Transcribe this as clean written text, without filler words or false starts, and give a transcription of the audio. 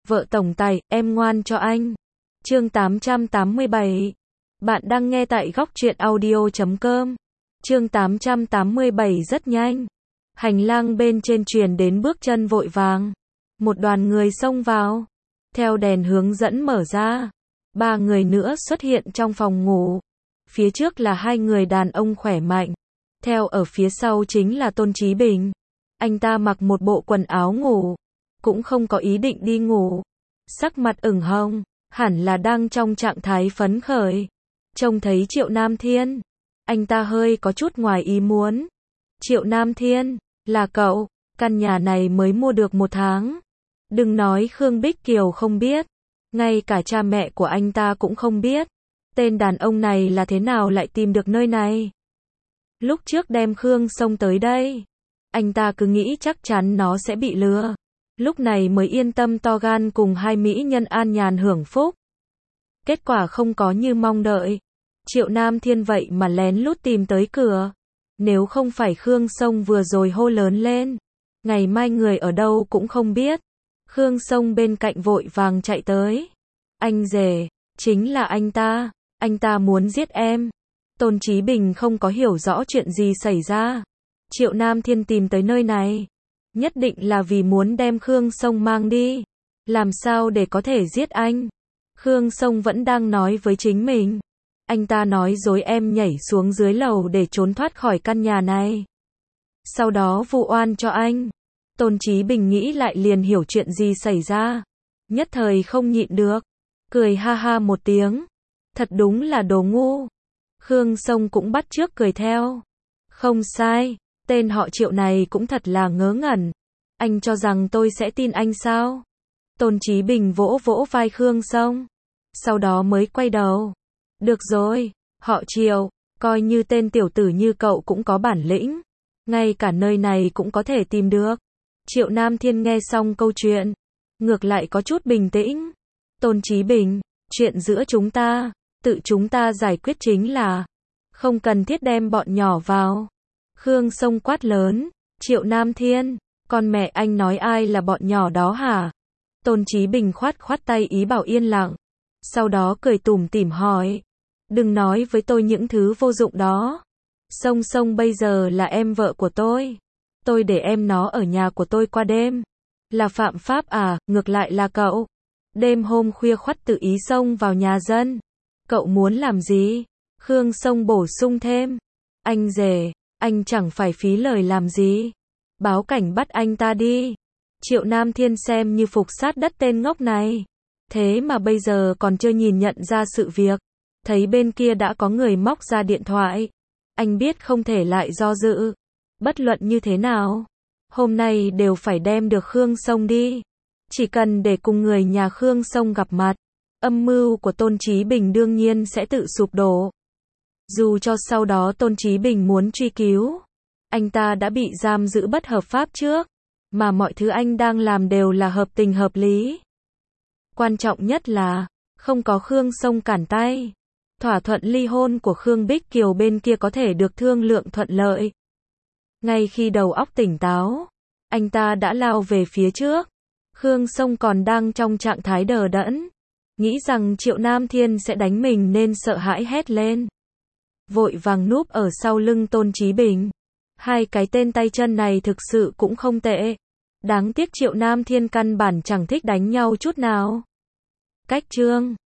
Vợ tổng tài, em ngoan cho anh. Chương 887. Bạn đang nghe tại góc truyện audio.com. Chương 887 rất nhanh. Hành lang bên trên truyền đến bước chân vội vàng. Một đoàn người xông vào. Theo đèn hướng dẫn mở ra, ba người nữa xuất hiện trong phòng ngủ. Phía trước là hai người đàn ông khỏe mạnh. Theo ở phía sau chính là Tôn Chí Bình. Anh ta mặc một bộ quần áo ngủ, cũng không có ý định đi ngủ. Sắc mặt ửng hồng, hẳn là đang trong trạng thái phấn khởi. Trông thấy Triệu Nam Thiên, anh ta hơi có chút ngoài ý muốn. Triệu Nam Thiên, là cậu, căn nhà này mới mua được 1 tháng. Đừng nói Khương Bích Kiều không biết, ngay cả cha mẹ của anh ta cũng không biết. Tên đàn ông này là thế nào lại tìm được nơi này? Lúc trước đem Khương Sông tới đây, anh ta cứ nghĩ chắc chắn nó sẽ bị lừa. Lúc này mới yên tâm to gan cùng hai mỹ nhân an nhàn hưởng phúc. Kết quả không có như mong đợi. Triệu Nam Thiên vậy mà lén lút tìm tới cửa. Nếu không phải Khương Sông vừa rồi hô lớn lên, ngày mai người ở đâu cũng không biết. Khương Sông bên cạnh vội vàng chạy tới. Anh rể, chính là anh ta muốn giết em. Tôn Chí Bình không có hiểu rõ chuyện gì xảy ra. Triệu Nam Thiên tìm tới nơi này, nhất định là vì muốn đem Khương Sông mang đi. Làm sao để có thể giết anh? Khương Sông vẫn đang nói với chính mình. Anh ta nói dối em nhảy xuống dưới lầu để trốn thoát khỏi căn nhà này, sau đó vu oan cho anh. Tôn Chí Bình nghĩ lại liền hiểu chuyện gì xảy ra. Nhất thời không nhịn được, cười ha ha một tiếng. Thật đúng là đồ ngu. Khương Sông cũng bắt chước cười theo. Không sai, tên họ Triệu này cũng thật là ngớ ngẩn. Anh cho rằng tôi sẽ tin anh sao? Tôn Chí Bình vỗ vỗ vai Khương Sông, sau đó mới quay đầu. Được rồi, họ Triệu, coi như tên tiểu tử như cậu cũng có bản lĩnh, ngay cả nơi này cũng có thể tìm được. Triệu Nam Thiên nghe xong câu chuyện, ngược lại có chút bình tĩnh. Tôn Chí Bình, chuyện giữa chúng ta, tự chúng ta giải quyết chính là, không cần thiết đem bọn nhỏ vào. Khương Sông quát lớn. Triệu Nam Thiên, con mẹ anh nói ai là bọn nhỏ đó hả? Tôn Chí Bình khoát khoát tay ý bảo yên lặng. Sau đó cười tủm tỉm hỏi. Đừng nói với tôi những thứ vô dụng đó. Sông Sông bây giờ là em vợ của tôi. Tôi để em nó ở nhà của tôi qua đêm là phạm pháp à? Ngược lại là cậu, đêm hôm khuya khoắt tự ý xông vào nhà dân. Cậu muốn làm gì? Khương Sông bổ sung thêm. Anh rể, anh chẳng phải phí lời làm gì. Báo cảnh bắt anh ta đi. Triệu Nam Thiên xem như phục sát đất tên ngốc này. Thế mà bây giờ còn chưa nhìn nhận ra sự việc. Thấy bên kia đã có người móc ra điện thoại. Anh biết không thể lại do dự. Bất luận như thế nào, hôm nay đều phải đem được Khương Sông đi. Chỉ cần để cùng người nhà Khương Sông gặp mặt, âm mưu của Tôn Chí Bình đương nhiên sẽ tự sụp đổ. Dù cho sau đó Tôn Chí Bình muốn truy cứu, anh ta đã bị giam giữ bất hợp pháp trước, mà mọi thứ anh đang làm đều là hợp tình hợp lý. Quan trọng nhất là, không có Khương Sông cản tay, thỏa thuận ly hôn của Khương Bích Kiều bên kia có thể được thương lượng thuận lợi. Ngay khi đầu óc tỉnh táo, anh ta đã lao về phía trước. Khương Sông còn đang trong trạng thái đờ đẫn, nghĩ rằng Triệu Nam Thiên sẽ đánh mình nên sợ hãi hét lên. Vội vàng núp ở sau lưng Tôn Chí Bình. Hai cái tên tay chân này thực sự cũng không tệ. Đáng tiếc Triệu Nam Thiên căn bản chẳng thích đánh nhau chút nào. Cách chương